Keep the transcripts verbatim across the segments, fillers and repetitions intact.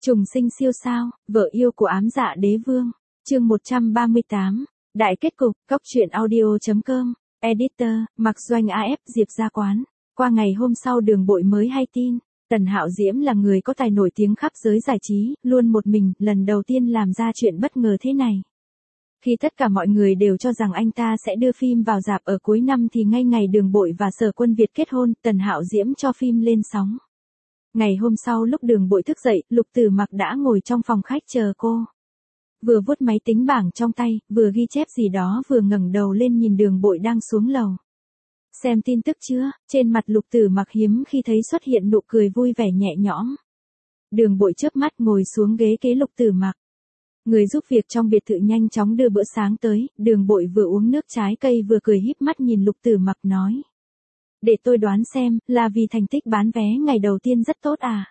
Trùng sinh siêu sao, vợ yêu của ám dạ đế vương. Chương một trăm ba mươi tám. Đại kết cục, Cóc truyện audio chấm com. Editor, Mặc Doanh a ép Diệp Gia Quán. Qua ngày hôm sau Đường Bội mới hay tin, Tần Hạo Diễm là người có tài nổi tiếng khắp giới giải trí, luôn một mình, lần đầu tiên làm ra chuyện bất ngờ thế này. Khi tất cả mọi người đều cho rằng anh ta sẽ đưa phim vào rạp ở cuối năm thì ngay ngày Đường Bội và Sở Quân Việt kết hôn, Tần Hạo Diễm cho phim lên sóng. Ngày hôm sau lúc Đường Bội thức dậy, Lục Tử Mặc đã ngồi trong phòng khách chờ cô. Vừa vuốt máy tính bảng trong tay, vừa ghi chép gì đó vừa ngẩng đầu lên nhìn Đường Bội đang xuống lầu. Xem tin tức chưa? Trên mặt Lục Tử Mặc hiếm khi thấy xuất hiện nụ cười vui vẻ nhẹ nhõm. Đường Bội chớp mắt ngồi xuống ghế kế Lục Tử Mặc. Người giúp việc trong biệt thự nhanh chóng đưa bữa sáng tới, Đường Bội vừa uống nước trái cây vừa cười híp mắt nhìn Lục Tử Mặc nói. Để tôi đoán xem, là vì thành tích bán vé ngày đầu tiên rất tốt à?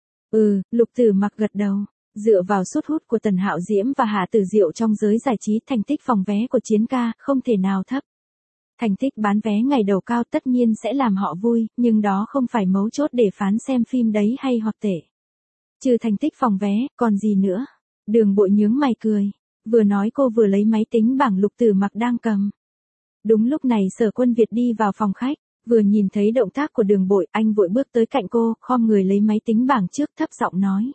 Ừ, Lục Tử Mặc gật đầu. Dựa vào sút hút của Tần Hạo Diễm và Hà Tử Diệu trong giới giải trí, thành tích phòng vé của Chiến ca không thể nào thấp. Thành tích bán vé ngày đầu cao tất nhiên sẽ làm họ vui, nhưng đó không phải mấu chốt để phán xem phim đấy hay hoặc tệ. Trừ thành tích phòng vé, còn gì nữa? Đường Bội nhướng mày cười. Vừa nói cô vừa lấy máy tính bảng Lục Tử Mặc đang cầm. Đúng lúc này Sở Quân Việt đi vào phòng khách. Vừa nhìn thấy động tác của Đường Bội, anh vội bước tới cạnh cô, khom người lấy máy tính bảng trước, thấp giọng nói.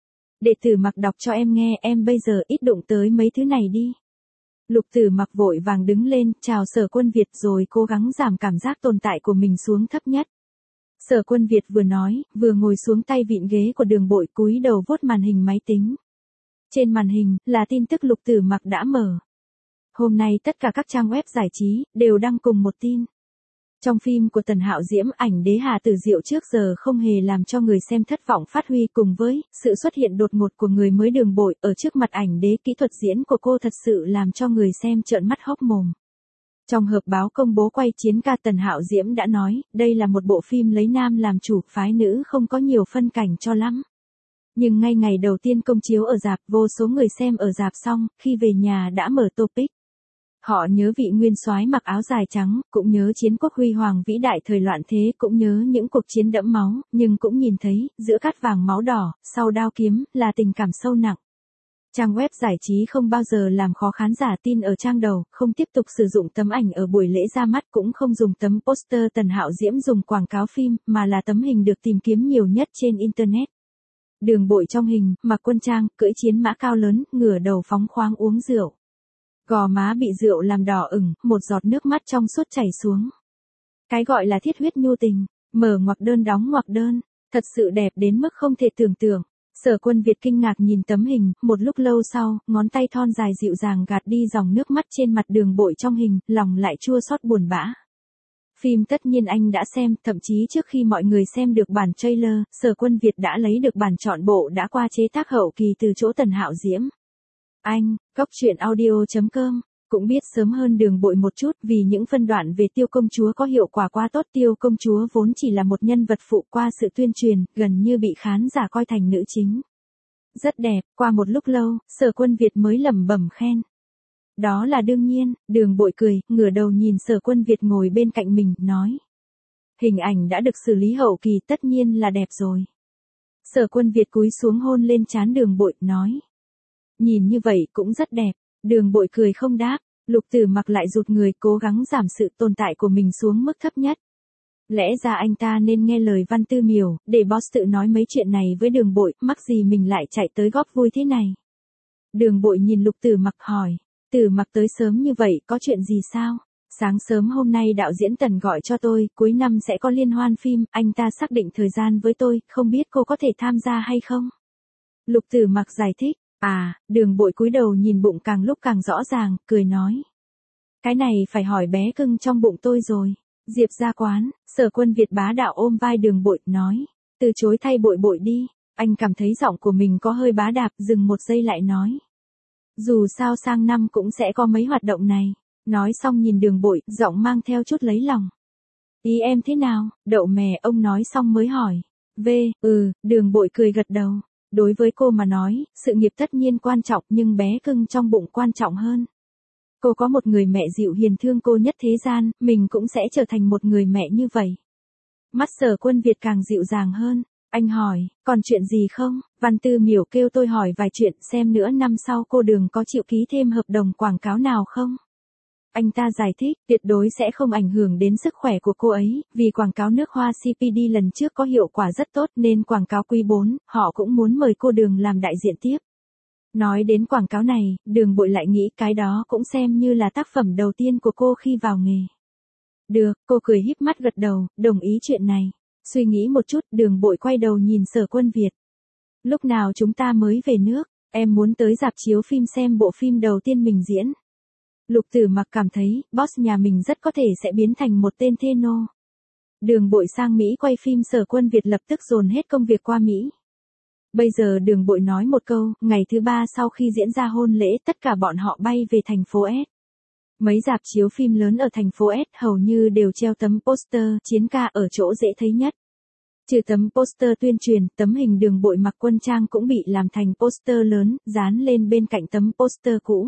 Để Tử Mặc đọc cho em nghe, em bây giờ ít đụng tới mấy thứ này đi. Lục Tử Mặc vội vàng đứng lên, chào Sở Quân Việt rồi cố gắng giảm cảm giác tồn tại của mình xuống thấp nhất. Sở Quân Việt vừa nói, vừa ngồi xuống tay vịn ghế của Đường Bội, cúi đầu vuốt màn hình máy tính. Trên màn hình, là tin tức Lục Tử Mặc đã mở. Hôm nay tất cả các trang web giải trí, đều đăng cùng một tin. Trong phim của Tần Hạo Diễm, ảnh đế Hà Tử Diệu trước giờ không hề làm cho người xem thất vọng phát huy, cùng với sự xuất hiện đột ngột của người mới Đường Bội ở trước mặt ảnh đế, kỹ thuật diễn của cô thật sự làm cho người xem trợn mắt hốc mồm. Trong họp báo công bố quay Chiến ca, Tần Hạo Diễm đã nói, đây là một bộ phim lấy nam làm chủ, phái nữ không có nhiều phân cảnh cho lắm. Nhưng ngay ngày đầu tiên công chiếu ở rạp, vô số người xem ở rạp xong, khi về nhà đã mở topic. Họ nhớ vị nguyên soái mặc áo dài trắng, cũng nhớ chiến quốc huy hoàng vĩ đại thời loạn thế, cũng nhớ những cuộc chiến đẫm máu, nhưng cũng nhìn thấy, giữa cát vàng máu đỏ, sau đao kiếm, là tình cảm sâu nặng. Trang web giải trí không bao giờ làm khó khán giả tin ở trang đầu, không tiếp tục sử dụng tấm ảnh ở buổi lễ ra mắt, cũng không dùng tấm poster Tần Hạo Diễm dùng quảng cáo phim, mà là tấm hình được tìm kiếm nhiều nhất trên Internet. Đường Bội trong hình, mặc quân trang, cưỡi chiến mã cao lớn, ngửa đầu phóng khoáng uống rượu. Gò má bị rượu làm đỏ ửng, một giọt nước mắt trong suốt chảy xuống. Cái gọi là thiết huyết nhu tình, mở ngoặc đơn đóng ngoặc đơn, thật sự đẹp đến mức không thể tưởng tượng. Sở Quân Việt kinh ngạc nhìn tấm hình, một lúc lâu sau, ngón tay thon dài dịu dàng gạt đi dòng nước mắt trên mặt Đường Bội trong hình, lòng lại chua xót buồn bã. Phim tất nhiên anh đã xem, thậm chí trước khi mọi người xem được bản trailer, Sở Quân Việt đã lấy được bản trọn bộ đã qua chế tác hậu kỳ từ chỗ Tần Hạo Diễm. Anh, Cóc truyện audio chấm com, cũng biết sớm hơn Đường Bội một chút, vì những phân đoạn về Tiêu công chúa có hiệu quả quá tốt. Tiêu công chúa vốn chỉ là một nhân vật phụ, qua sự tuyên truyền, gần như bị khán giả coi thành nữ chính. Rất đẹp, qua một lúc lâu, Sở Quân Việt mới lẩm bẩm khen. Đó là đương nhiên, Đường Bội cười, ngửa đầu nhìn Sở Quân Việt ngồi bên cạnh mình, nói. Hình ảnh đã được xử lý hậu kỳ, tất nhiên là đẹp rồi. Sở Quân Việt cúi xuống hôn lên trán Đường Bội, nói. Nhìn như vậy cũng rất đẹp. Đường Bội cười không đáp. Lục Tử Mặc lại rụt người, cố gắng giảm sự tồn tại của mình xuống mức thấp nhất. Lẽ ra anh ta nên nghe lời Văn Tư Miểu, để boss tự nói mấy chuyện này với Đường Bội, mắc gì mình lại chạy tới góp vui thế này. Đường Bội nhìn Lục Tử Mặc hỏi. Tử Mặc tới sớm như vậy, có chuyện gì sao? Sáng sớm hôm nay đạo diễn Tần gọi cho tôi, cuối năm sẽ có liên hoan phim, anh ta xác định thời gian với tôi, không biết cô có thể tham gia hay không? Lục Tử Mặc giải thích. À, Đường Bội cúi đầu nhìn bụng càng lúc càng rõ ràng, cười nói. Cái này phải hỏi bé cưng trong bụng tôi rồi. Diệp Gia Quán, Sở Quân Việt bá đạo ôm vai Đường Bội, nói. Từ chối thay Bội Bội đi. Anh cảm thấy giọng của mình có hơi bá đạp, dừng một giây lại nói. Dù sao sang năm cũng sẽ có mấy hoạt động này. Nói xong nhìn Đường Bội, giọng mang theo chút lấy lòng. Ý em thế nào? Đậu mè, ông nói xong mới hỏi. V, ừ, Đường Bội cười gật đầu. Đối với cô mà nói, sự nghiệp tất nhiên quan trọng, nhưng bé cưng trong bụng quan trọng hơn. Cô có một người mẹ dịu hiền thương cô nhất thế gian, mình cũng sẽ trở thành một người mẹ như vậy. Mắt Sở Quân Việt càng dịu dàng hơn. Anh hỏi, còn chuyện gì không? Văn Tư Miểu kêu tôi hỏi vài chuyện xem nữa năm sau cô Đường có chịu ký thêm hợp đồng quảng cáo nào không? Anh ta giải thích, tuyệt đối sẽ không ảnh hưởng đến sức khỏe của cô ấy, vì quảng cáo nước hoa xê pê đê lần trước có hiệu quả rất tốt nên quảng cáo quý bốn, họ cũng muốn mời cô Đường làm đại diện tiếp. Nói đến quảng cáo này, Đường Bội lại nghĩ cái đó cũng xem như là tác phẩm đầu tiên của cô khi vào nghề. Được, cô cười híp mắt gật đầu, đồng ý chuyện này. Suy nghĩ một chút, Đường Bội quay đầu nhìn Sở Quân Việt. Lúc nào chúng ta mới về nước, em muốn tới rạp chiếu phim xem bộ phim đầu tiên mình diễn. Lục Tử Mặc cảm thấy, boss nhà mình rất có thể sẽ biến thành một tên thê nô. Đường Bội sang Mỹ quay phim, Sở Quân Việt lập tức dồn hết công việc qua Mỹ. Bây giờ Đường Bội nói một câu, ngày thứ ba sau khi diễn ra hôn lễ tất cả bọn họ bay về thành phố S. Mấy rạp chiếu phim lớn ở thành phố S hầu như đều treo tấm poster chiến ca ở chỗ dễ thấy nhất. Trừ tấm poster tuyên truyền, tấm hình Đường Bội mặc quân trang cũng bị làm thành poster lớn, dán lên bên cạnh tấm poster cũ.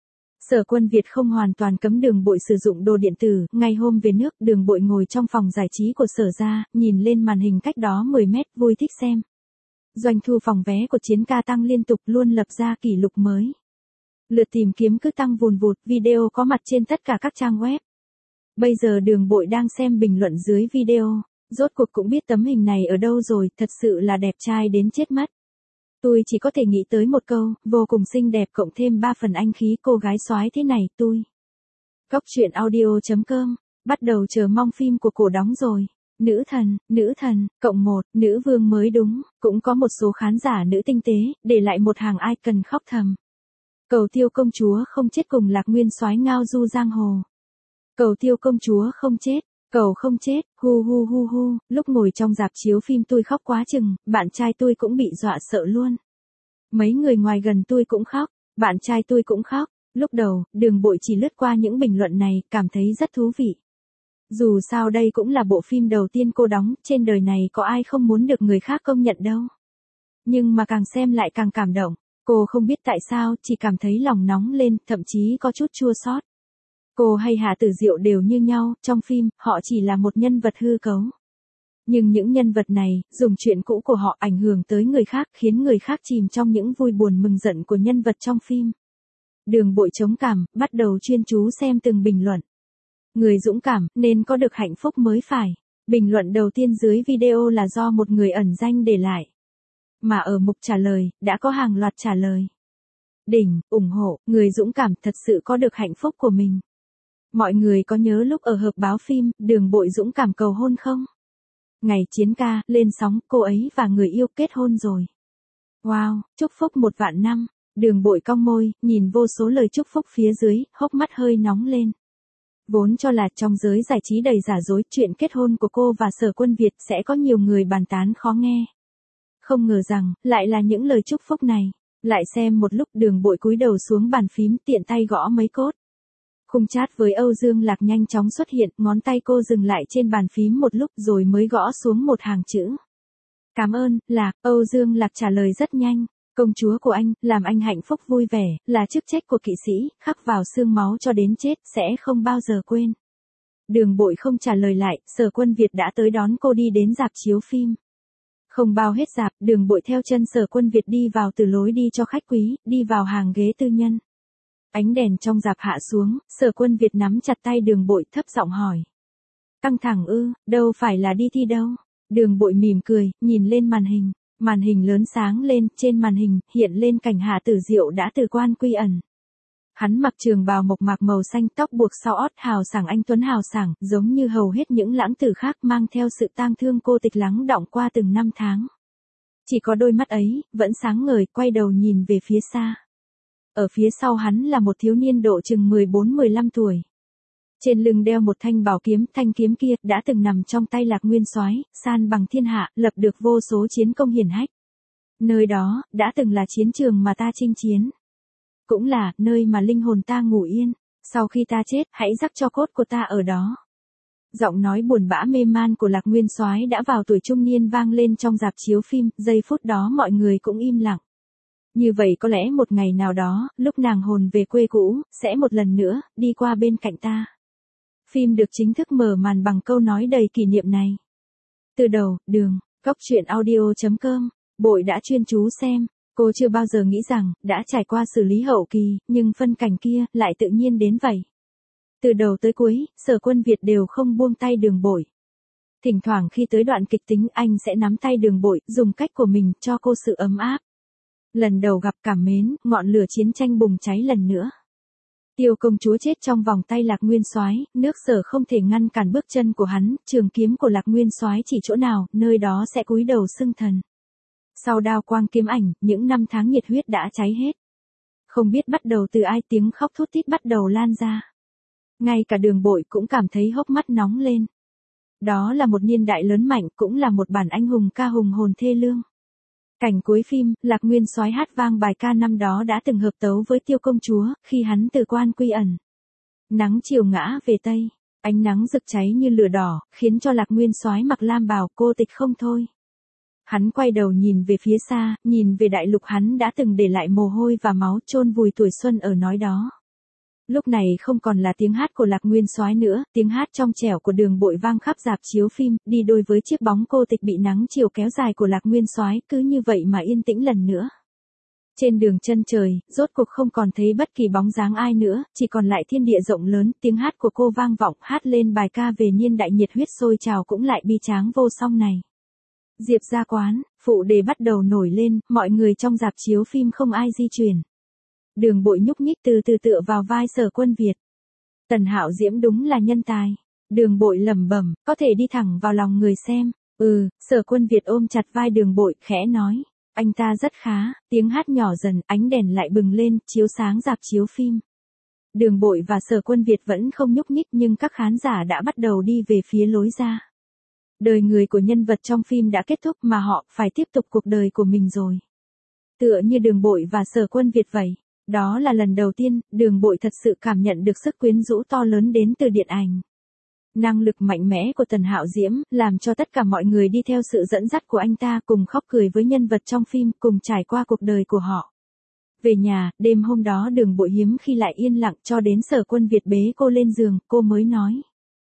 Sở Quân Việt không hoàn toàn cấm Đường Bội sử dụng đồ điện tử, ngày hôm về nước Đường Bội ngồi trong phòng giải trí của Sở gia, nhìn lên màn hình cách đó mười mét, vui thích xem. Doanh thu phòng vé của chiến ca tăng liên tục, luôn lập ra kỷ lục mới. Lượt tìm kiếm cứ tăng vùn vụt, video có mặt trên tất cả các trang web. Bây giờ Đường Bội đang xem bình luận dưới video, rốt cuộc cũng biết tấm hình này ở đâu rồi, thật sự là đẹp trai đến chết mất. Tôi chỉ có thể nghĩ tới một câu, vô cùng xinh đẹp cộng thêm ba phần anh khí cô gái soái thế này, tôi. Góc truyện audio chấm com, bắt đầu chờ mong phim của cổ đóng rồi. Nữ thần, nữ thần, cộng một, nữ vương mới đúng, cũng có một số khán giả nữ tinh tế, để lại một hàng icon khóc thầm. Cầu Tiêu công chúa không chết cùng Lạc Nguyên soái ngao du giang hồ. Cầu Tiêu công chúa không chết, cầu không chết, hu hu hu hu, lúc ngồi trong rạp chiếu phim tôi khóc quá chừng, bạn trai tôi cũng bị dọa sợ luôn. Mấy người ngoài gần tôi cũng khóc, bạn trai tôi cũng khóc, lúc đầu, Đường Bội chỉ lướt qua những bình luận này, cảm thấy rất thú vị. Dù sao đây cũng là bộ phim đầu tiên cô đóng, trên đời này có ai không muốn được người khác công nhận đâu. Nhưng mà càng xem lại càng cảm động, cô không biết tại sao, chỉ cảm thấy lòng nóng lên, thậm chí có chút chua xót. Cô hay Hạ Tử Diệu đều như nhau, trong phim, họ chỉ là một nhân vật hư cấu. Nhưng những nhân vật này, dùng chuyện cũ của họ ảnh hưởng tới người khác, khiến người khác chìm trong những vui buồn mừng giận của nhân vật trong phim. Đường Bội chống cảm, bắt đầu chuyên chú xem từng bình luận. Người dũng cảm, nên có được hạnh phúc mới phải. Bình luận đầu tiên dưới video là do một người ẩn danh để lại. Mà ở mục trả lời, đã có hàng loạt trả lời. Đỉnh, ủng hộ, người dũng cảm thật sự có được hạnh phúc của mình. Mọi người có nhớ lúc ở họp báo phim, Đường Bội dũng cảm cầu hôn không? Ngày chiến ca, lên sóng, cô ấy và người yêu kết hôn rồi. Wow, chúc phúc một vạn năm. Đường Bội cong môi, nhìn vô số lời chúc phúc phía dưới, hốc mắt hơi nóng lên. Vốn cho là trong giới giải trí đầy giả dối, chuyện kết hôn của cô và Sở Quân Việt sẽ có nhiều người bàn tán khó nghe. Không ngờ rằng, lại là những lời chúc phúc này. Lại xem một lúc, Đường Bội cúi đầu xuống bàn phím, tiện tay gõ mấy cốt. Khung chat với Âu Dương Lạc nhanh chóng xuất hiện, ngón tay cô dừng lại trên bàn phím một lúc rồi mới gõ xuống một hàng chữ. Cảm ơn, Lạc. Âu Dương Lạc trả lời rất nhanh. Công chúa của anh, làm anh hạnh phúc vui vẻ, là chức trách của kỵ sĩ, khắc vào xương máu cho đến chết, sẽ không bao giờ quên. Đường Bội không trả lời lại, Sở Quân Việt đã tới đón cô đi đến rạp chiếu phim. Không bao hết rạp, Đường Bội theo chân Sở Quân Việt đi vào từ lối đi cho khách quý, đi vào hàng ghế tư nhân. Ánh đèn trong rạp hạ xuống, Sở Quân Việt nắm chặt tay Đường Bội thấp giọng hỏi. Căng thẳng ư, đâu phải là đi thi đâu. Đường Bội mỉm cười, nhìn lên màn hình. Màn hình lớn sáng lên, trên màn hình, hiện lên cảnh Hạ Tử Diệu đã từ quan quy ẩn. Hắn mặc trường bào mộc mạc màu xanh, tóc buộc sau ót, hào sảng anh tuấn hào sảng, giống như hầu hết những lãng tử khác, mang theo sự tang thương cô tịch lắng đọng qua từng năm tháng. Chỉ có đôi mắt ấy, vẫn sáng ngời, quay đầu nhìn về phía xa. Ở phía sau hắn là một thiếu niên độ chừng mười bốn mười lăm tuổi. Trên lưng đeo một thanh bảo kiếm, thanh kiếm kia đã từng nằm trong tay Lạc Nguyên soái, san bằng thiên hạ, lập được vô số chiến công hiển hách. Nơi đó đã từng là chiến trường mà ta chinh chiến, cũng là nơi mà linh hồn ta ngủ yên. Sau khi ta chết, hãy rắc cho cốt của ta ở đó. Giọng nói buồn bã mê man của Lạc Nguyên soái đã vào tuổi trung niên vang lên trong rạp chiếu phim, giây phút đó mọi người cũng im lặng. Như vậy có lẽ một ngày nào đó, lúc nàng hồn về quê cũ, sẽ một lần nữa đi qua bên cạnh ta. Phim được chính thức mở màn bằng câu nói đầy kỷ niệm này. Từ đầu, đường, Cóc truyện audio chấm com, Bội đã chuyên chú xem, cô chưa bao giờ nghĩ rằng, đã trải qua xử lý hậu kỳ, nhưng phân cảnh kia, lại tự nhiên đến vậy. Từ đầu tới cuối, Sở Quân Việt đều không buông tay Đường Bội. Thỉnh thoảng khi tới đoạn kịch tính anh sẽ nắm tay Đường Bội, dùng cách của mình, cho cô sự ấm áp. Lần đầu gặp cảm mến, ngọn lửa chiến tranh bùng cháy lần nữa. Tiêu công chúa chết trong vòng tay Lạc Nguyên Soái, nước Sở không thể ngăn cản bước chân của hắn, trường kiếm của Lạc Nguyên Soái chỉ chỗ nào, nơi đó sẽ cúi đầu xưng thần. Sau đao quang kiếm ảnh, những năm tháng nhiệt huyết đã cháy hết. Không biết bắt đầu từ ai, tiếng khóc thút thít bắt đầu lan ra. Ngay cả Đường Bội cũng cảm thấy hốc mắt nóng lên. Đó là một niên đại lớn mạnh, cũng là một bản anh hùng ca hùng hồn thê lương. Cảnh cuối phim, Lạc Nguyên Soái hát vang bài ca năm đó đã từng hợp tấu với Tiêu công chúa, khi hắn từ quan quy ẩn. Nắng chiều ngã về Tây, ánh nắng rực cháy như lửa đỏ, khiến cho Lạc Nguyên Soái mặc lam bào cô tịch không thôi. Hắn quay đầu nhìn về phía xa, nhìn về đại lục hắn đã từng để lại mồ hôi và máu chôn vùi tuổi xuân ở nói đó. Lúc này không còn là tiếng hát của Lạc Nguyên Soái nữa, tiếng hát trong trẻo của Đường Bội vang khắp rạp chiếu phim, đi đôi với chiếc bóng cô tịch bị nắng chiều kéo dài của Lạc Nguyên Soái, cứ như vậy mà yên tĩnh lần nữa. Trên đường chân trời, rốt cuộc không còn thấy bất kỳ bóng dáng ai nữa, chỉ còn lại thiên địa rộng lớn, tiếng hát của cô vang vọng, hát lên bài ca về niên đại nhiệt huyết sôi trào cũng lại bi tráng vô song này. Diệp ra quán, phụ đề bắt đầu nổi lên, mọi người trong rạp chiếu phim không ai di chuyển. Đường Bội nhúc nhích từ từ tựa vào vai Sở Quân Việt. Tần Hạo Diễm đúng là nhân tài. Đường Bội lẩm bẩm, có thể đi thẳng vào lòng người xem. Ừ, Sở Quân Việt ôm chặt vai Đường Bội, khẽ nói. Anh ta rất khá, tiếng hát nhỏ dần, ánh đèn lại bừng lên, chiếu sáng rạp chiếu phim. Đường Bội và Sở Quân Việt vẫn không nhúc nhích nhưng các khán giả đã bắt đầu đi về phía lối ra. Đời người của nhân vật trong phim đã kết thúc mà họ phải tiếp tục cuộc đời của mình rồi. Tựa như Đường Bội và Sở Quân Việt vậy. Đó là lần đầu tiên, Đường Bội thật sự cảm nhận được sức quyến rũ to lớn đến từ điện ảnh. Năng lực mạnh mẽ của Tần Hạo Diễm, làm cho tất cả mọi người đi theo sự dẫn dắt của anh ta cùng khóc cười với nhân vật trong phim, cùng trải qua cuộc đời của họ. Về nhà, đêm hôm đó Đường Bội hiếm khi lại yên lặng cho đến Sở Quân Việt bế cô lên giường, cô mới nói.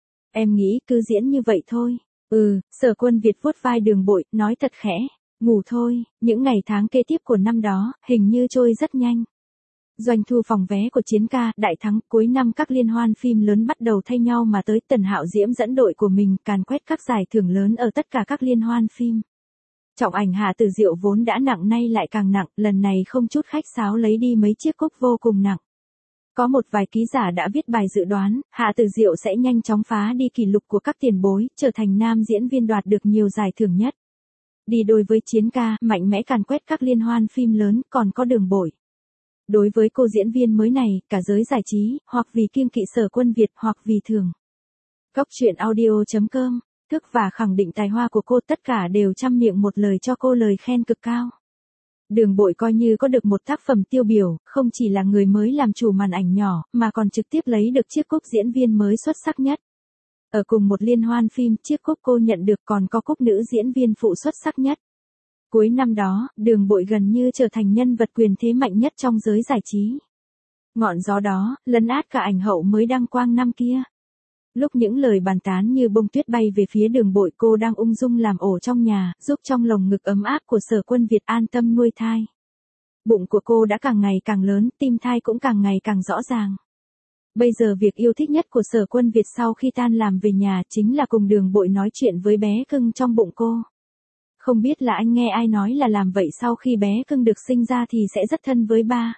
Em nghĩ cứ diễn như vậy thôi. Ừ, Sở Quân Việt vuốt vai Đường Bội, nói thật khẽ. Ngủ thôi, những ngày tháng kế tiếp của năm đó, hình như trôi rất nhanh. Doanh thu phòng vé của Chiến ca, Đại Thắng, cuối năm các liên hoan phim lớn bắt đầu thay nhau mà tới. Tần Hạo Diễm dẫn đội của mình càn quét các giải thưởng lớn ở tất cả các liên hoan phim. Trọng ảnh Hạ Tử Diệu vốn đã nặng nay lại càng nặng, lần này không chút khách sáo lấy đi mấy chiếc cúp vô cùng nặng. Có một vài ký giả đã viết bài dự đoán, Hạ Tử Diệu sẽ nhanh chóng phá đi kỷ lục của các tiền bối, trở thành nam diễn viên đoạt được nhiều giải thưởng nhất. Đi đôi với Chiến ca, mạnh mẽ càn quét các liên hoan phim lớn, còn có Đường Bội. Đối với cô diễn viên mới này, cả giới giải trí, hoặc vì kiêng kỵ Sở Quân Việt, hoặc vì thường. Cóc truyện audio chấm com, thức và khẳng định tài hoa của cô, tất cả đều trăm miệng một lời cho cô lời khen cực cao. Đường Bội coi như có được một tác phẩm tiêu biểu, không chỉ là người mới làm chủ màn ảnh nhỏ, mà còn trực tiếp lấy được chiếc cúp diễn viên mới xuất sắc nhất. Ở cùng một liên hoan phim, chiếc cúp cô nhận được còn có cúp nữ diễn viên phụ xuất sắc nhất. Cuối năm đó, Đường Bội gần như trở thành nhân vật quyền thế mạnh nhất trong giới giải trí. Ngọn gió đó, lấn át cả ảnh hậu mới đăng quang năm kia. Lúc những lời bàn tán như bông tuyết bay về phía Đường Bội, cô đang ung dung làm ổ trong nhà, giúp trong lồng ngực ấm áp của Sở Quân Việt an tâm nuôi thai. Bụng của cô đã càng ngày càng lớn, tim thai cũng càng ngày càng rõ ràng. Bây giờ việc yêu thích nhất của Sở Quân Việt sau khi tan làm về nhà chính là cùng Đường Bội nói chuyện với bé cưng trong bụng cô. Không biết là anh nghe ai nói là làm vậy sau khi bé cưng được sinh ra thì sẽ rất thân với ba.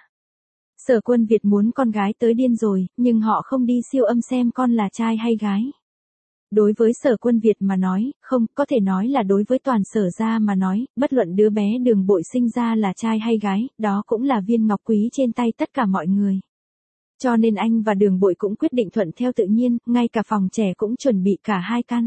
Sở Quân Việt muốn con gái tới điên rồi, nhưng họ không đi siêu âm xem con là trai hay gái. Đối với Sở Quân Việt mà nói, không, có thể nói là đối với toàn Sở gia mà nói, bất luận đứa bé Đường Bội sinh ra là trai hay gái, đó cũng là viên ngọc quý trên tay tất cả mọi người. Cho nên anh và Đường Bội cũng quyết định thuận theo tự nhiên, ngay cả phòng trẻ cũng chuẩn bị cả hai căn.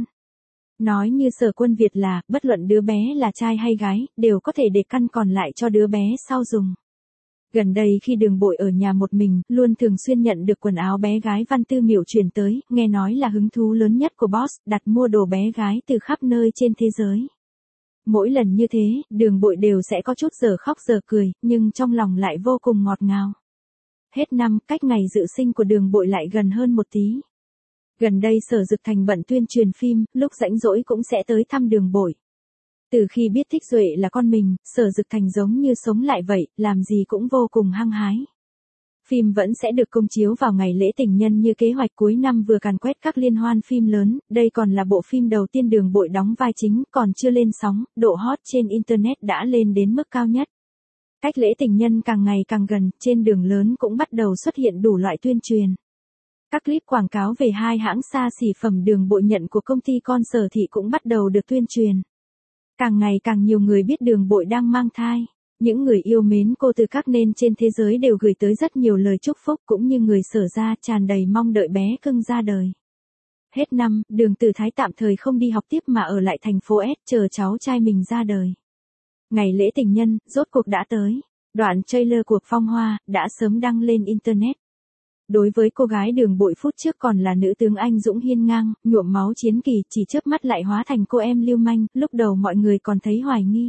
Nói như Sở Quân Việt là, bất luận đứa bé là trai hay gái, đều có thể để căn còn lại cho đứa bé sau dùng. Gần đây khi Đường Bội ở nhà một mình, luôn thường xuyên nhận được quần áo bé gái Văn Tư Miểu chuyển tới, nghe nói là hứng thú lớn nhất của boss, đặt mua đồ bé gái từ khắp nơi trên thế giới. Mỗi lần như thế, Đường Bội đều sẽ có chút giờ khóc giờ cười, nhưng trong lòng lại vô cùng ngọt ngào. Hết năm, cách ngày dự sinh của Đường Bội lại gần hơn một tí. Gần đây Sở Dực Thành bận tuyên truyền phim, lúc rảnh rỗi cũng sẽ tới thăm Đường Bội. Từ khi biết Thích Duệ là con mình, Sở Dực Thành giống như sống lại vậy, làm gì cũng vô cùng hăng hái. Phim vẫn sẽ được công chiếu vào ngày lễ tình nhân như kế hoạch, cuối năm vừa càn quét các liên hoan phim lớn, đây còn là bộ phim đầu tiên Đường Bội đóng vai chính, còn chưa lên sóng, độ hot trên Internet đã lên đến mức cao nhất. Cách lễ tình nhân càng ngày càng gần, trên đường lớn cũng bắt đầu xuất hiện đủ loại tuyên truyền. Các clip quảng cáo về hai hãng xa xỉ phẩm Đường Bội nhận của công ty con Sở Thị cũng bắt đầu được tuyên truyền. Càng ngày càng nhiều người biết Đường Bội đang mang thai. Những người yêu mến cô từ các nền trên thế giới đều gửi tới rất nhiều lời chúc phúc, cũng như người Sở gia tràn đầy mong đợi bé cưng ra đời. Hết năm, Đường Tử Thái tạm thời không đi học tiếp mà ở lại thành phố S chờ cháu trai mình ra đời. Ngày lễ tình nhân, rốt cuộc đã tới. Đoạn trailer của Phong Hoa đã sớm đăng lên Internet. Đối với cô gái Đường Bội phút trước còn là nữ tướng anh dũng hiên ngang, nhuộm máu chiến kỳ, chỉ chớp mắt lại hóa thành cô em lưu manh, lúc đầu mọi người còn thấy hoài nghi.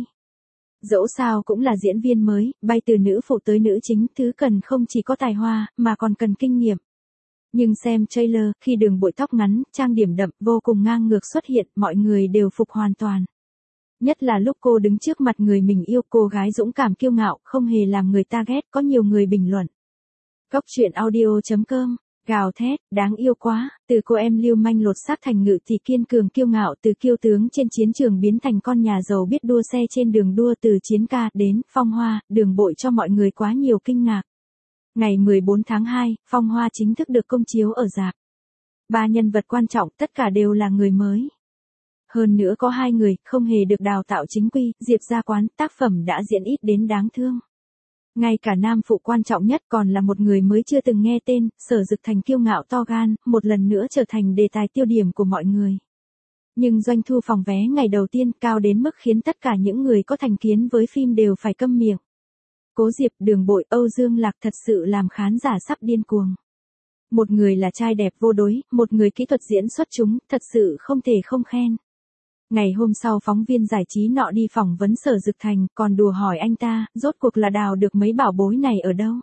Dẫu sao cũng là diễn viên mới, bay từ nữ phụ tới nữ chính, thứ cần không chỉ có tài hoa, mà còn cần kinh nghiệm. Nhưng xem trailer, khi Đường Bội tóc ngắn, trang điểm đậm, vô cùng ngang ngược xuất hiện, mọi người đều phục hoàn toàn. Nhất là lúc cô đứng trước mặt người mình yêu, cô gái dũng cảm kiêu ngạo, không hề làm người ta ghét, có nhiều người bình luận. Góc truyện audio chấm com, gào thét, đáng yêu quá, từ cô em lưu manh lột xác thành ngự tỷ kiên cường kiêu ngạo, từ kiêu tướng trên chiến trường biến thành con nhà giàu biết đua xe trên đường đua, từ chiến ca đến Phong Hoa, Đường Bội cho mọi người quá nhiều kinh ngạc. Ngày mười bốn tháng hai, Phong Hoa chính thức được công chiếu ở rạp. Ba nhân vật quan trọng tất cả đều là người mới. Hơn nữa có hai người không hề được đào tạo chính quy, Diệp Gia Quán, tác phẩm đã diễn ít đến đáng thương. Ngay cả nam phụ quan trọng nhất còn là một người mới chưa từng nghe tên, Sở Dực Thành kiêu ngạo to gan, một lần nữa trở thành đề tài tiêu điểm của mọi người. Nhưng doanh thu phòng vé ngày đầu tiên cao đến mức khiến tất cả những người có thành kiến với phim đều phải câm miệng. Cố Diệp, Đường Bội, Âu Dương Lạc thật sự làm khán giả sắp điên cuồng. Một người là trai đẹp vô đối, một người kỹ thuật diễn xuất chúng, thật sự không thể không khen. Ngày hôm sau phóng viên giải trí nọ đi phỏng vấn Sở Dực Thành, còn đùa hỏi anh ta, rốt cuộc là đào được mấy bảo bối này ở đâu.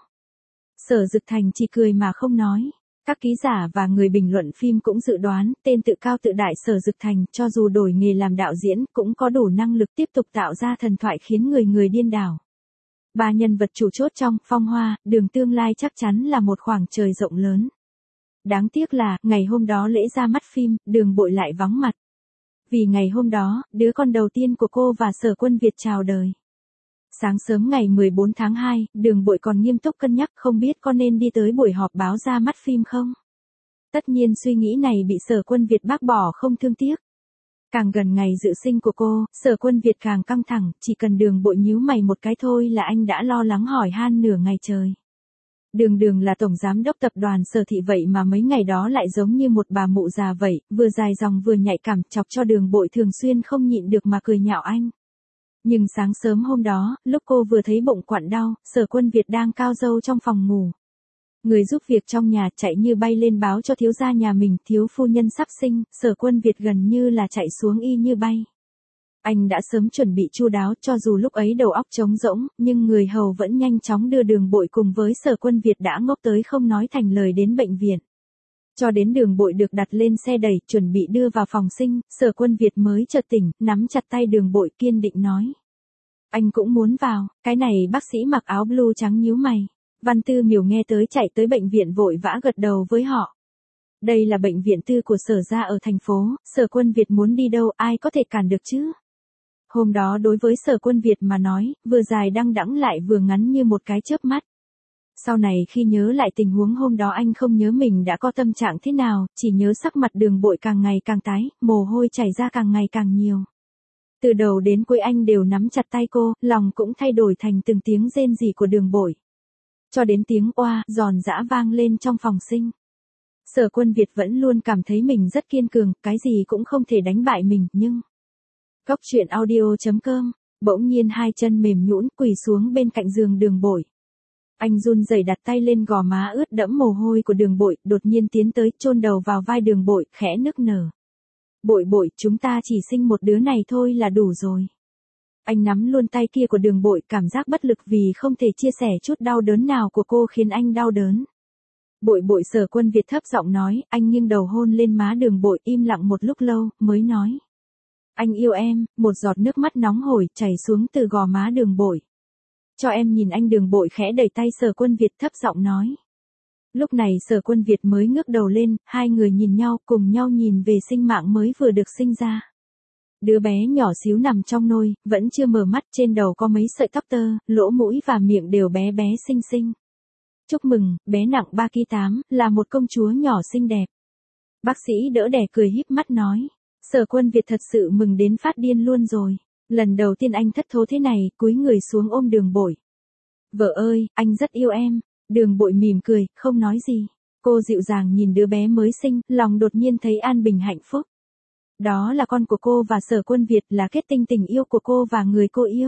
Sở Dực Thành chỉ cười mà không nói. Các ký giả và người bình luận phim cũng dự đoán, tên tự cao tự đại Sở Dực Thành, cho dù đổi nghề làm đạo diễn, cũng có đủ năng lực tiếp tục tạo ra thần thoại khiến người người điên đảo. Ba nhân vật chủ chốt trong Phong Hoa, Đường tương lai chắc chắn là một khoảng trời rộng lớn. Đáng tiếc là, ngày hôm đó lễ ra mắt phim, Đường Bội lại vắng mặt. Vì ngày hôm đó, đứa con đầu tiên của cô và Sở Quân Việt chào đời. Sáng sớm ngày mười bốn tháng hai, Đường Bội còn nghiêm túc cân nhắc không biết có nên đi tới buổi họp báo ra mắt phim không. Tất nhiên suy nghĩ này bị Sở Quân Việt bác bỏ không thương tiếc. Càng gần ngày dự sinh của cô, Sở Quân Việt càng căng thẳng, chỉ cần Đường Bội nhíu mày một cái thôi là anh đã lo lắng hỏi han nửa ngày trời. Đường Đường là tổng giám đốc tập đoàn Sở Thị vậy mà mấy ngày đó lại giống như một bà mụ già vậy, vừa dài dòng vừa nhạy cảm, chọc cho Đường Bội thường xuyên không nhịn được mà cười nhạo anh. Nhưng sáng sớm hôm đó, lúc cô vừa thấy bụng quặn đau, Sở Quân Việt đang cao râu trong phòng ngủ. Người giúp việc trong nhà chạy như bay lên báo cho thiếu gia nhà mình, thiếu phu nhân sắp sinh, Sở Quân Việt gần như là chạy xuống y như bay. Anh đã sớm chuẩn bị chu đáo, cho dù lúc ấy đầu óc trống rỗng, nhưng người hầu vẫn nhanh chóng đưa Đường Bội cùng với Sở Quân Việt đã ngốc tới không nói thành lời đến bệnh viện. Cho đến Đường Bội được đặt lên xe đẩy, chuẩn bị đưa vào phòng sinh, Sở Quân Việt mới chợt tỉnh, nắm chặt tay Đường Bội kiên định nói. Anh cũng muốn vào, cái này bác sĩ mặc áo blue trắng nhíu mày. Văn Tư Miểu nghe tới chạy tới bệnh viện vội vã gật đầu với họ. Đây là bệnh viện tư của Sở gia ở thành phố, Sở Quân Việt muốn đi đâu ai có thể cản được chứ. Hôm đó đối với Sở Quân Việt mà nói, vừa dài đăng đẵng lại vừa ngắn như một cái chớp mắt. Sau này khi nhớ lại tình huống hôm đó anh không nhớ mình đã có tâm trạng thế nào, chỉ nhớ sắc mặt Đường Bội càng ngày càng tái, mồ hôi chảy ra càng ngày càng nhiều. Từ đầu đến cuối anh đều nắm chặt tay cô, lòng cũng thay đổi thành từng tiếng rên rỉ của Đường Bội. Cho đến tiếng oa, giòn giã vang lên trong phòng sinh. Sở Quân Việt vẫn luôn cảm thấy mình rất kiên cường, cái gì cũng không thể đánh bại mình, nhưng... Góc truyện audio chấm com, bỗng nhiên hai chân mềm nhũn quỳ xuống bên cạnh giường Đường Bội. Anh run rẩy đặt tay lên gò má ướt đẫm mồ hôi của Đường Bội, đột nhiên tiến tới chôn đầu vào vai Đường Bội, khẽ nức nở. Bội Bội, chúng ta chỉ sinh một đứa này thôi là đủ rồi. Anh nắm luôn tay kia của Đường Bội, cảm giác bất lực vì không thể chia sẻ chút đau đớn nào của cô khiến anh đau đớn. Bội Bội, Sở Quân Việt thấp giọng nói, anh nghiêng đầu hôn lên má Đường Bội, im lặng một lúc lâu, mới nói. Anh yêu em, một giọt nước mắt nóng hổi chảy xuống từ gò má Đường Bội. Cho em nhìn anh. Đường Bội khẽ đẩy tay Sở Quân Việt thấp giọng nói. Lúc này Sở Quân Việt mới ngước đầu lên, hai người nhìn nhau cùng nhau nhìn về sinh mạng mới vừa được sinh ra. Đứa bé nhỏ xíu nằm trong nôi, vẫn chưa mở mắt, trên đầu có mấy sợi tóc tơ, lỗ mũi và miệng đều bé bé xinh xinh. Chúc mừng, bé nặng ba ki lô gam, là một công chúa nhỏ xinh đẹp. Bác sĩ đỡ đẻ cười híp mắt nói. Sở Quân Việt thật sự mừng đến phát điên luôn rồi. Lần đầu tiên anh thất thố thế này, cúi người xuống ôm Đường Bội. Vợ ơi, anh rất yêu em. Đường Bội mỉm cười, không nói gì. Cô dịu dàng nhìn đứa bé mới sinh, lòng đột nhiên thấy an bình hạnh phúc. Đó là con của cô và Sở Quân Việt, là kết tinh tình yêu của cô và người cô yêu.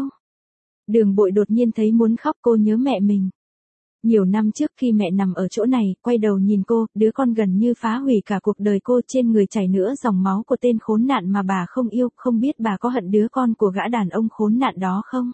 Đường Bội đột nhiên thấy muốn khóc, cô nhớ mẹ mình. Nhiều năm trước khi mẹ nằm ở chỗ này, quay đầu nhìn cô, đứa con gần như phá hủy cả cuộc đời cô, trên người chảy nữa dòng máu của tên khốn nạn mà bà không yêu, không biết bà có hận đứa con của gã đàn ông khốn nạn đó không?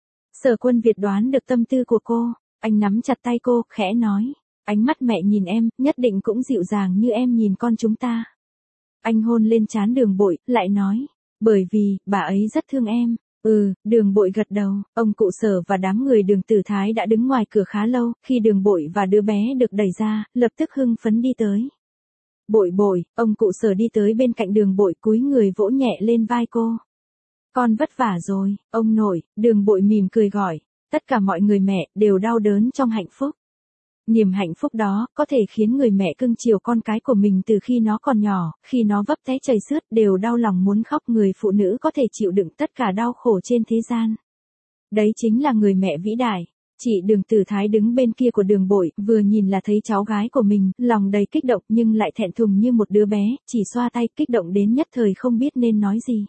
Sở Quân Việt đoán được tâm tư của cô, anh nắm chặt tay cô, khẽ nói, ánh mắt mẹ nhìn em, nhất định cũng dịu dàng như em nhìn con chúng ta. Anh hôn lên trán Đường Bội, lại nói, bởi vì, bà ấy rất thương em. Ừ, Đường Bội gật đầu, ông cụ Sở và đám người Đường Tử Thái đã đứng ngoài cửa khá lâu, khi Đường Bội và đứa bé được đẩy ra, lập tức hưng phấn đi tới. Bội Bội, ông cụ Sở đi tới bên cạnh Đường Bội, cúi người vỗ nhẹ lên vai cô. Con vất vả rồi, ông nội. Đường Bội mỉm cười gọi, tất cả mọi người mẹ đều đau đớn trong hạnh phúc. Niềm hạnh phúc đó có thể khiến người mẹ cưng chiều con cái của mình từ khi nó còn nhỏ, khi nó vấp té chảy xước đều đau lòng muốn khóc. Người phụ nữ có thể chịu đựng tất cả đau khổ trên thế gian. Đấy chính là người mẹ vĩ đại. Chị Đường Tử Thái đứng bên kia của Đường Bội, vừa nhìn là thấy cháu gái của mình, lòng đầy kích động nhưng lại thẹn thùng như một đứa bé, chỉ xoa tay, kích động đến nhất thời không biết nên nói gì.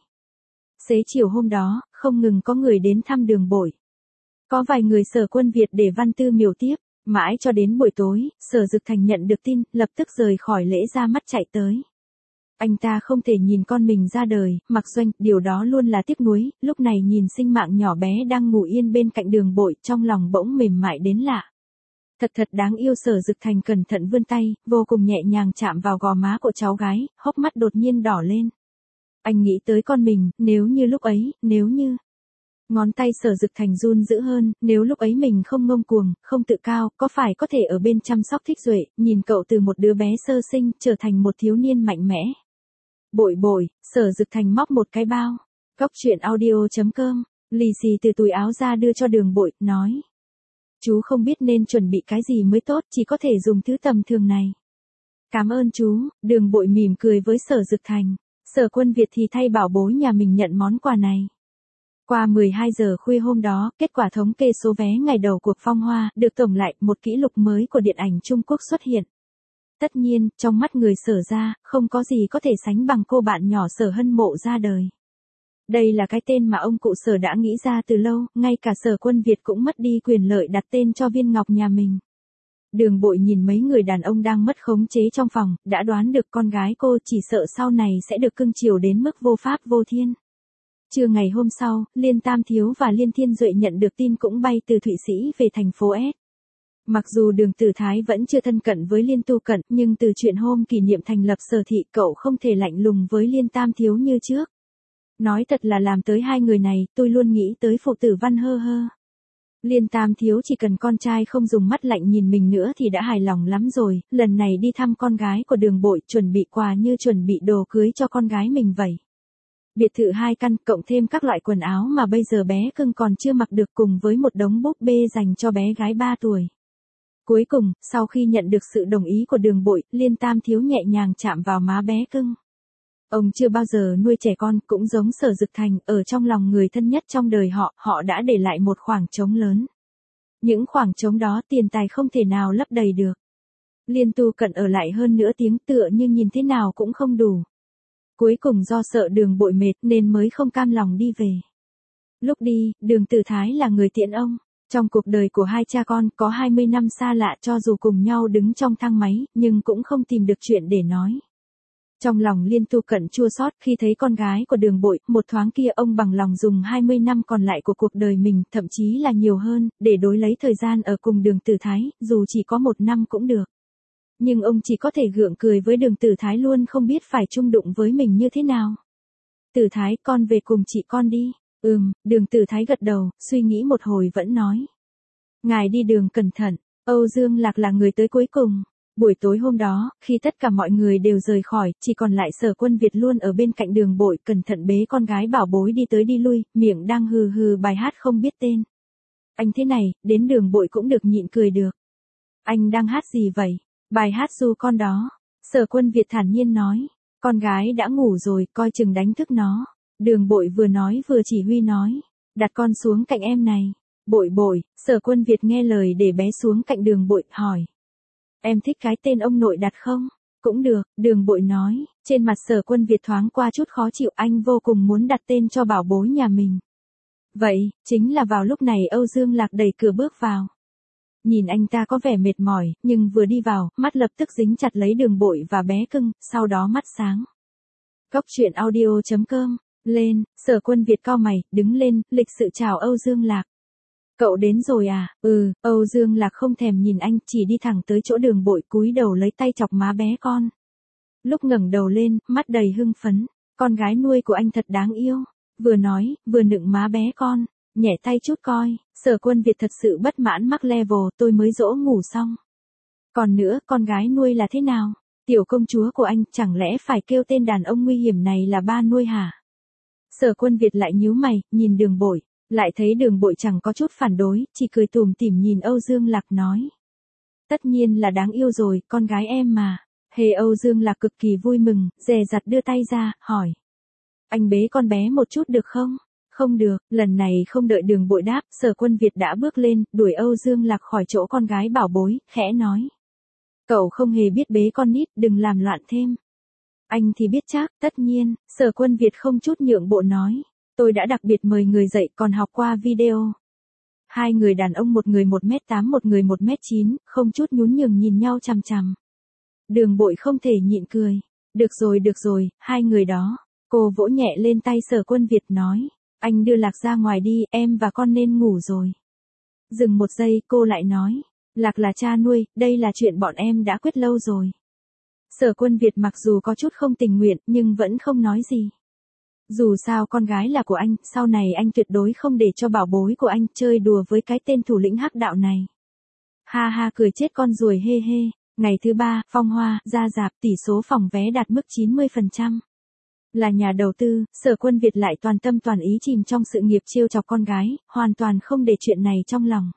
Xế chiều hôm đó, không ngừng có người đến thăm Đường Bội. Có vài người Sở Quân Việt để văn tư miều tiếp. Mãi cho đến buổi tối, Sở Dực Thành nhận được tin, lập tức rời khỏi lễ ra mắt chạy tới. Anh ta không thể nhìn con mình ra đời, Mạc Doanh, điều đó luôn là tiếc nuối, lúc này nhìn sinh mạng nhỏ bé đang ngủ yên bên cạnh Đường Bội, trong lòng bỗng mềm mại đến lạ. Thật thật đáng yêu. Sở Dực Thành cẩn thận vươn tay, vô cùng nhẹ nhàng chạm vào gò má của cháu gái, hốc mắt đột nhiên đỏ lên. Anh nghĩ tới con mình, nếu như lúc ấy, nếu như... Ngón tay Sở Dực Thành run dữ hơn, nếu lúc ấy mình không ngông cuồng, không tự cao, có phải có thể ở bên chăm sóc Thích Duệ, nhìn cậu từ một đứa bé sơ sinh, trở thành một thiếu niên mạnh mẽ. Bội Bội, Sở Dực Thành móc một cái bao. Góc truyện audio chấm com, lì xì từ túi áo ra đưa cho Đường Bội, nói. Chú không biết nên chuẩn bị cái gì mới tốt, chỉ có thể dùng thứ tầm thường này. Cảm ơn chú. Đường Bội mỉm cười với Sở Dực Thành. Sở Quân Việt thì thay bảo bối nhà mình nhận món quà này. Qua mười hai giờ khuya hôm đó, kết quả thống kê số vé ngày đầu cuộc Phong Hoa, được tổng lại, một kỷ lục mới của điện ảnh Trung Quốc xuất hiện. Tất nhiên, trong mắt người Sở ra, không có gì có thể sánh bằng cô bạn nhỏ Sở Hân Mộ ra đời. Đây là cái tên mà ông cụ Sở đã nghĩ ra từ lâu, ngay cả Sở Quân Việt cũng mất đi quyền lợi đặt tên cho viên ngọc nhà mình. Đường Bội nhìn mấy người đàn ông đang mất khống chế trong phòng, đã đoán được con gái cô chỉ sợ sau này sẽ được cưng chiều đến mức vô pháp vô thiên. Trưa ngày hôm sau, Liên Tam Thiếu và Liên Thiên Duệ nhận được tin cũng bay từ Thụy Sĩ về thành phố S. Mặc dù Đường Tử Thái vẫn chưa thân cận với Liên Tu Cận, nhưng từ chuyện hôm kỷ niệm thành lập Sở thị, cậu không thể lạnh lùng với Liên Tam Thiếu như trước. Nói thật là làm tới hai người này, tôi luôn nghĩ tới phụ tử Văn Hơ Hơ. Liên Tam Thiếu chỉ cần con trai không dùng mắt lạnh nhìn mình nữa thì đã hài lòng lắm rồi, lần này đi thăm con gái của Đường Bội, chuẩn bị quà như chuẩn bị đồ cưới cho con gái mình vậy. Biệt thự hai căn, cộng thêm các loại quần áo mà bây giờ bé cưng còn chưa mặc được, cùng với một đống búp bê dành cho bé gái ba tuổi. Cuối cùng, sau khi nhận được sự đồng ý của Đường Bội, Liên Tam Thiếu nhẹ nhàng chạm vào má bé cưng. Ông chưa bao giờ nuôi trẻ con, cũng giống Sở Dực Thành, ở trong lòng người thân nhất trong đời họ, họ đã để lại một khoảng trống lớn. Những khoảng trống đó tiền tài không thể nào lấp đầy được. Liên Tu Cận ở lại hơn nửa tiếng, tựa nhưng nhìn thế nào cũng không đủ. Cuối cùng do sợ Đường Bội mệt nên mới không cam lòng đi về. Lúc đi, Đường Tử Thái là người tiễn ông. Trong cuộc đời của hai cha con có hai mươi năm xa lạ, cho dù cùng nhau đứng trong thang máy, nhưng cũng không tìm được chuyện để nói. Trong lòng Liên Tu Cận chua xót khi thấy con gái của Đường Bội, một thoáng kia ông bằng lòng dùng hai mươi năm còn lại của cuộc đời mình, thậm chí là nhiều hơn, để đối lấy thời gian ở cùng Đường Tử Thái, dù chỉ có một năm cũng được. Nhưng ông chỉ có thể gượng cười với Đường Tử Thái luôn không biết phải chung đụng với mình như thế nào. Tử Thái, con về cùng chị con đi. Ừm, Đường Tử Thái gật đầu, suy nghĩ một hồi vẫn nói. Ngài đi đường cẩn thận. Âu Dương Lạc là người tới cuối cùng. Buổi tối hôm đó, khi tất cả mọi người đều rời khỏi, chỉ còn lại Sở Quân Việt luôn ở bên cạnh Đường Bội cẩn thận bế con gái bảo bối đi tới đi lui, miệng đang hừ hừ bài hát không biết tên. Anh thế này, đến Đường Bội cũng được nhịn cười được. Anh đang hát gì vậy? Bài hát ru con đó. Sở Quân Việt thản nhiên nói. Con gái đã ngủ rồi, coi chừng đánh thức nó. Đường Bội vừa nói vừa chỉ huy nói. Đặt con xuống cạnh em này. Bội Bội, Sở Quân Việt nghe lời để bé xuống cạnh Đường Bội, hỏi. Em thích cái tên ông nội đặt không? Cũng được, Đường Bội nói. Trên mặt Sở Quân Việt thoáng qua chút khó chịu, anh vô cùng muốn đặt tên cho bảo bối nhà mình. Vậy, chính là vào lúc này Âu Dương Lạc đẩy cửa bước vào. Nhìn anh ta có vẻ mệt mỏi, nhưng vừa đi vào, mắt lập tức dính chặt lấy Đường Bội và bé cưng, sau đó mắt sáng. Cốc truyện audio chấm com, lên, Sở Quân Việt cau mày, đứng lên, lịch sự chào Âu Dương Lạc. Cậu đến rồi à? Ừ, Âu Dương Lạc không thèm nhìn anh, chỉ đi thẳng tới chỗ Đường Bội cúi đầu lấy tay chọc má bé con. Lúc ngẩng đầu lên, mắt đầy hưng phấn, con gái nuôi của anh thật đáng yêu. Vừa nói, vừa nựng má bé con, nhẹ tay chút coi. Sở Quân Việt thật sự bất mãn mắc level, tôi mới dỗ ngủ xong. Còn nữa, con gái nuôi là thế nào? Tiểu công chúa của anh, chẳng lẽ phải kêu tên đàn ông nguy hiểm này là ba nuôi hả? Sở Quân Việt lại nhíu mày, nhìn Đường Bội, lại thấy Đường Bội chẳng có chút phản đối, chỉ cười tủm tỉm nhìn Âu Dương Lạc nói. Tất nhiên là đáng yêu rồi, con gái em mà. Hề Âu Dương Lạc cực kỳ vui mừng, dè dặt đưa tay ra, hỏi. Anh bế con bé một chút được không? Không được, lần này không đợi Đường Bội đáp, Sở Quân Việt đã bước lên, đuổi Âu Dương Lạc khỏi chỗ con gái bảo bối, khẽ nói. Cậu không hề biết bế con nít, đừng làm loạn thêm. Anh thì biết chắc, tất nhiên, Sở Quân Việt không chút nhượng bộ nói. Tôi đã đặc biệt mời người dạy còn học qua video. Hai người đàn ông một người một mét tám một người một mét chín, không chút nhún nhường nhìn nhau chằm chằm. Đường Bội không thể nhịn cười. Được rồi được rồi, hai người đó. Cô vỗ nhẹ lên tay Sở Quân Việt nói. Anh đưa Lạc ra ngoài đi, em và con nên ngủ rồi. Dừng một giây, cô lại nói. Lạc là cha nuôi, đây là chuyện bọn em đã quyết lâu rồi. Sở Quân Việt mặc dù có chút không tình nguyện, nhưng vẫn không nói gì. Dù sao con gái là của anh, sau này anh tuyệt đối không để cho bảo bối của anh chơi đùa với cái tên thủ lĩnh hắc đạo này. Ha ha cười chết con ruồi hê hê. Ngày thứ ba, Phong Hoa, ra rạp, tỷ số phòng vé đạt mức chín mươi phần trăm. Là nhà đầu tư, Sở Quân Việt lại toàn tâm toàn ý chìm trong sự nghiệp trêu chọc con gái, hoàn toàn không để chuyện này trong lòng.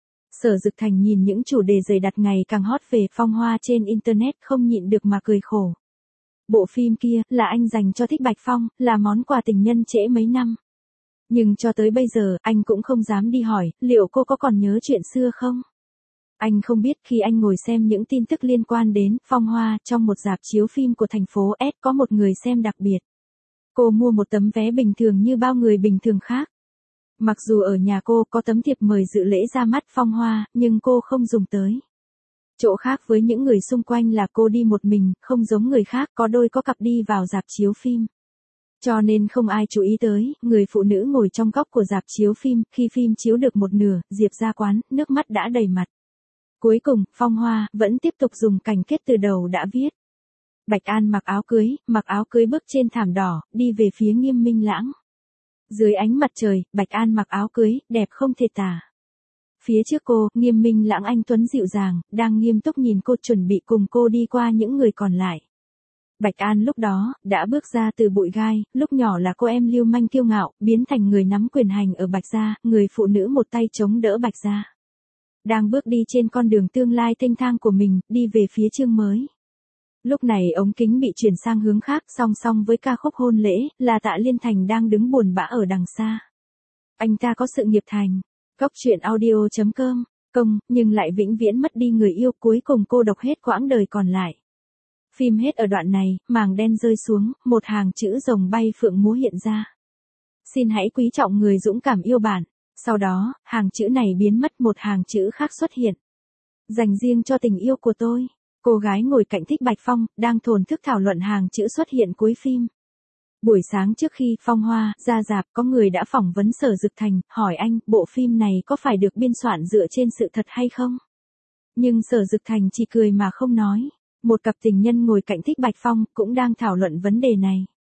Sở Dực Thành nhìn những chủ đề dày đặt ngày càng hot về Phong Hoa trên Internet không nhịn được mà cười khổ. Bộ phim kia, là anh dành cho Thích Bạch Phong, là món quà tình nhân trễ mấy năm. Nhưng cho tới bây giờ, anh cũng không dám đi hỏi, liệu cô có còn nhớ chuyện xưa không? Anh không biết khi anh ngồi xem những tin tức liên quan đến Phong Hoa trong một rạp chiếu phim của thành phố S có một người xem đặc biệt. Cô mua một tấm vé bình thường như bao người bình thường khác. Mặc dù ở nhà cô có tấm thiệp mời dự lễ ra mắt Phong Hoa, nhưng cô không dùng tới. Chỗ khác với những người xung quanh là cô đi một mình, không giống người khác có đôi có cặp đi vào rạp chiếu phim. Cho nên không ai chú ý tới, người phụ nữ ngồi trong góc của rạp chiếu phim, khi phim chiếu được một nửa, Diệp ra quán, nước mắt đã đầy mặt. Cuối cùng, Phong Hoa vẫn tiếp tục dùng cảnh kết từ đầu đã viết. Bạch An mặc áo cưới, mặc áo cưới bước trên thảm đỏ, đi về phía Nghiêm Minh Lãng. Dưới ánh mặt trời, Bạch An mặc áo cưới, đẹp không thể tả. Phía trước cô, Nghiêm Minh Lãng anh tuấn dịu dàng, đang nghiêm túc nhìn cô chuẩn bị cùng cô đi qua những người còn lại. Bạch An lúc đó, đã bước ra từ bụi gai, lúc nhỏ là cô em lưu manh kiêu ngạo, biến thành người nắm quyền hành ở Bạch Gia, người phụ nữ một tay chống đỡ Bạch Gia. Đang bước đi trên con đường tương lai thênh thang của mình, đi về phía chương mới. Lúc này ống kính bị chuyển sang hướng khác song song với ca khúc hôn lễ, là Tạ Liên Thành đang đứng buồn bã ở đằng xa. Anh ta có sự nghiệp thành. Cốc truyện audio chấm com, công, nhưng lại vĩnh viễn mất đi người yêu, cuối cùng cô độc hết quãng đời còn lại. Phim hết ở đoạn này, màng đen rơi xuống, một hàng chữ rồng bay phượng múa hiện ra. Xin hãy quý trọng người dũng cảm yêu bạn. Sau đó, hàng chữ này biến mất, một hàng chữ khác xuất hiện. Dành riêng cho tình yêu của tôi. Cô gái ngồi cạnh Thích Bạch Phong, đang thổn thức thảo luận hàng chữ xuất hiện cuối phim. Buổi sáng trước khi Phong Hoa ra rạp, có người đã phỏng vấn Sở Dực Thành, hỏi anh, bộ phim này có phải được biên soạn dựa trên sự thật hay không? Nhưng Sở Dực Thành chỉ cười mà không nói. Một cặp tình nhân ngồi cạnh Thích Bạch Phong, cũng đang thảo luận vấn đề này.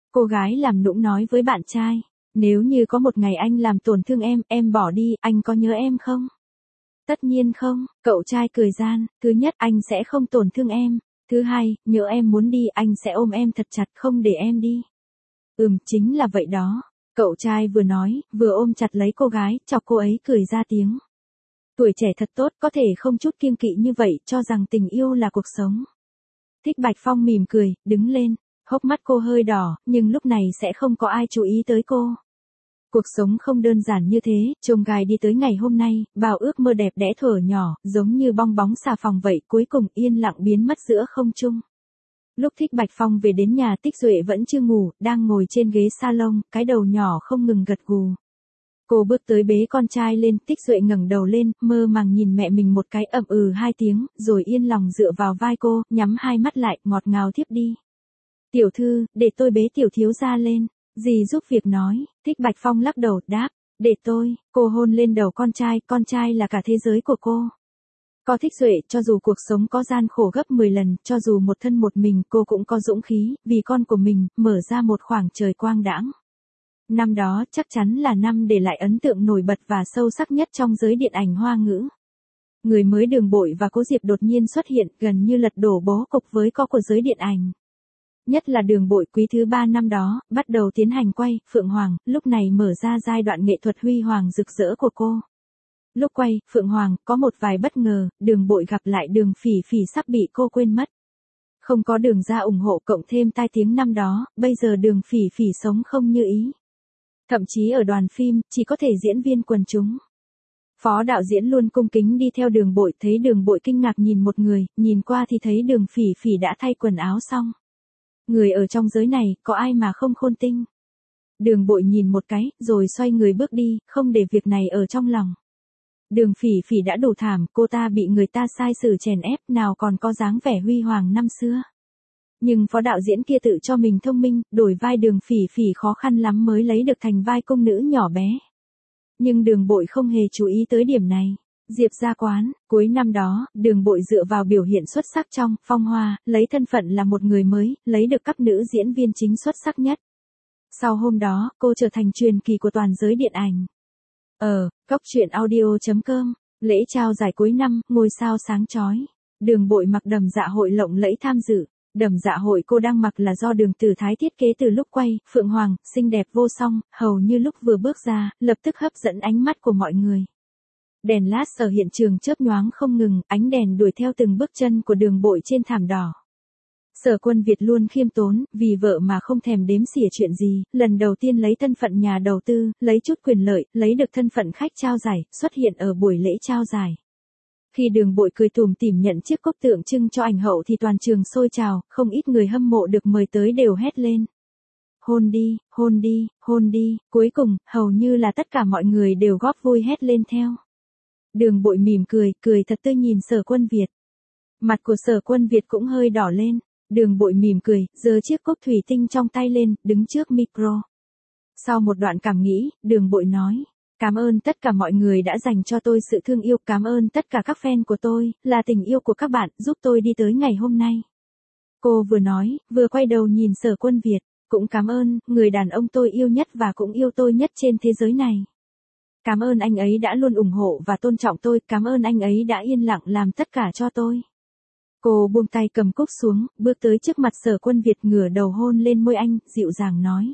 Cô gái làm nũng nói với bạn trai. Nếu như có một ngày anh làm tổn thương em, em bỏ đi, anh có nhớ em không? Tất nhiên không, cậu trai cười gian. Thứ nhất, anh sẽ không tổn thương em. Thứ hai, nhớ em muốn đi, anh sẽ ôm em thật chặt không để em đi. Ừm, chính là vậy đó. Cậu trai vừa nói, vừa ôm chặt lấy cô gái, chọc cô ấy cười ra tiếng. Tuổi trẻ thật tốt, có thể không chút kiêng kỵ như vậy, cho rằng tình yêu là cuộc sống. Thích Bạch Phong mỉm cười, đứng lên. Hốc mắt cô hơi đỏ, nhưng lúc này sẽ không có ai chú ý tới cô. Cuộc sống không đơn giản như thế, chông gai đi tới ngày hôm nay, bao ước mơ đẹp đẽ thuở nhỏ, giống như bong bóng xà phòng vậy, cuối cùng yên lặng biến mất giữa không trung. Lúc Thích Bạch Phong về đến nhà, Tích Duệ vẫn chưa ngủ, đang ngồi trên ghế salon, cái đầu nhỏ không ngừng gật gù. Cô bước tới bế con trai lên, Tích Duệ ngẩng đầu lên, mơ màng nhìn mẹ mình một cái, ậm ừ hai tiếng, rồi yên lòng dựa vào vai cô, nhắm hai mắt lại, ngọt ngào thiếp đi. Tiểu thư, để tôi bế tiểu thiếu gia lên. Dì giúp việc nói. Thích Bạch Phong lắc đầu, đáp, để tôi. Cô hôn lên đầu con trai, con trai là cả thế giới của cô. Có Thích Duệ, cho dù cuộc sống có gian khổ gấp mười lần, cho dù một thân một mình, cô cũng có dũng khí, vì con của mình, mở ra một khoảng trời quang đãng. Năm đó chắc chắn là năm để lại ấn tượng nổi bật và sâu sắc nhất trong giới điện ảnh Hoa ngữ. Người mới Đường Bội và Cố Diệp đột nhiên xuất hiện, gần như lật đổ bố cục với co của giới điện ảnh. Nhất là Đường Bội quý thứ ba năm đó, bắt đầu tiến hành quay, Phượng Hoàng, lúc này mở ra giai đoạn nghệ thuật huy hoàng rực rỡ của cô. Lúc quay, Phượng Hoàng, có một vài bất ngờ, Đường Bội gặp lại Đường Phỉ Phỉ sắp bị cô quên mất. Không có Đường ra ủng hộ cộng thêm tai tiếng năm đó, bây giờ Đường Phỉ Phỉ sống không như ý. Thậm chí ở đoàn phim, chỉ có thể diễn viên quần chúng. Phó đạo diễn luôn cung kính đi theo Đường Bội, thấy Đường Bội kinh ngạc nhìn một người, nhìn qua thì thấy Đường Phỉ Phỉ đã thay quần áo xong. Người ở trong giới này, có ai mà không khôn tinh. Đường Bội nhìn một cái, rồi xoay người bước đi, không để việc này ở trong lòng. Đường Phỉ Phỉ đã đủ thảm, cô ta bị người ta sai xử chèn ép, nào còn có dáng vẻ huy hoàng năm xưa. Nhưng phó đạo diễn kia tự cho mình thông minh, đổi vai Đường Phỉ Phỉ khó khăn lắm mới lấy được thành vai công nữ nhỏ bé. Nhưng Đường Bội không hề chú ý tới điểm này. Diệp Gia Quán, cuối năm đó, Đường Bội dựa vào biểu hiện xuất sắc trong Phong Hoa, lấy thân phận là một người mới, lấy được cấp nữ diễn viên chính xuất sắc nhất. Sau hôm đó, cô trở thành truyền kỳ của toàn giới điện ảnh. Ở, Cóc Truyện Audio chấm com, lễ trao giải cuối năm, ngôi sao sáng chói. Đường Bội mặc đầm dạ hội lộng lẫy tham dự. Đầm dạ hội cô đang mặc là do Đường Tử Thái thiết kế từ lúc quay, Phượng Hoàng, xinh đẹp vô song, hầu như lúc vừa bước ra, lập tức hấp dẫn ánh mắt của mọi người. Đèn lát ở hiện trường chớp nhoáng không ngừng, ánh đèn đuổi theo từng bước chân của Đường Bội trên thảm đỏ. Sở Quân Việt luôn khiêm tốn, vì vợ mà không thèm đếm xỉa chuyện gì, lần đầu tiên lấy thân phận nhà đầu tư, lấy chút quyền lợi, lấy được thân phận khách trao giải, xuất hiện ở buổi lễ trao giải. Khi Đường Bội cười tủm tỉm nhận chiếc cốc tượng trưng cho ảnh hậu thì toàn trường sôi trào, không ít người hâm mộ được mời tới đều hét lên. Hôn đi, hôn đi, hôn đi, cuối cùng, hầu như là tất cả mọi người đều góp vui hét lên theo. Đường Bội mỉm cười, cười thật tươi nhìn Sở Quân Việt. Mặt của Sở Quân Việt cũng hơi đỏ lên. Đường Bội mỉm cười, giơ chiếc cốc thủy tinh trong tay lên, đứng trước micro. Sau một đoạn cảm nghĩ, Đường Bội nói, cảm ơn tất cả mọi người đã dành cho tôi sự thương yêu, cảm ơn tất cả các fan của tôi, là tình yêu của các bạn, giúp tôi đi tới ngày hôm nay. Cô vừa nói, vừa quay đầu nhìn Sở Quân Việt, cũng cảm ơn, người đàn ông tôi yêu nhất và cũng yêu tôi nhất trên thế giới này. Cảm ơn anh ấy đã luôn ủng hộ và tôn trọng tôi, cảm ơn anh ấy đã yên lặng làm tất cả cho tôi. Cô buông tay cầm cốc xuống, bước tới trước mặt Sở Quân Việt ngửa đầu hôn lên môi anh, dịu dàng nói.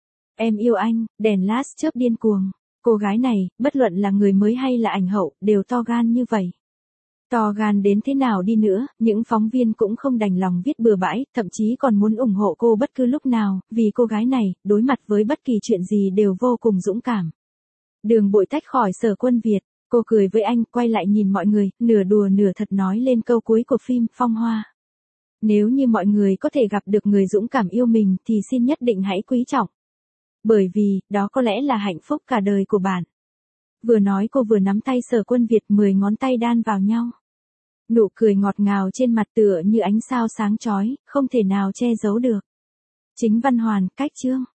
Em yêu anh, đèn lát chớp điên cuồng. Cô gái này, bất luận là người mới hay là ảnh hậu, đều to gan như vậy. To gan đến thế nào đi nữa, những phóng viên cũng không đành lòng viết bừa bãi, thậm chí còn muốn ủng hộ cô bất cứ lúc nào, vì cô gái này, đối mặt với bất kỳ chuyện gì đều vô cùng dũng cảm. Đường Bội tách khỏi Sở Quân Việt, cô cười với anh, quay lại nhìn mọi người, nửa đùa nửa thật nói lên câu cuối của phim Phong Hoa. Nếu như mọi người có thể gặp được người dũng cảm yêu mình thì xin nhất định hãy quý trọng. Bởi vì, đó có lẽ là hạnh phúc cả đời của bạn. Vừa nói cô vừa nắm tay Sở Quân Việt, mười ngón tay đan vào nhau. Nụ cười ngọt ngào trên mặt tựa như ánh sao sáng chói, không thể nào che giấu được. Chính Văn Hoàn, Cách Chương.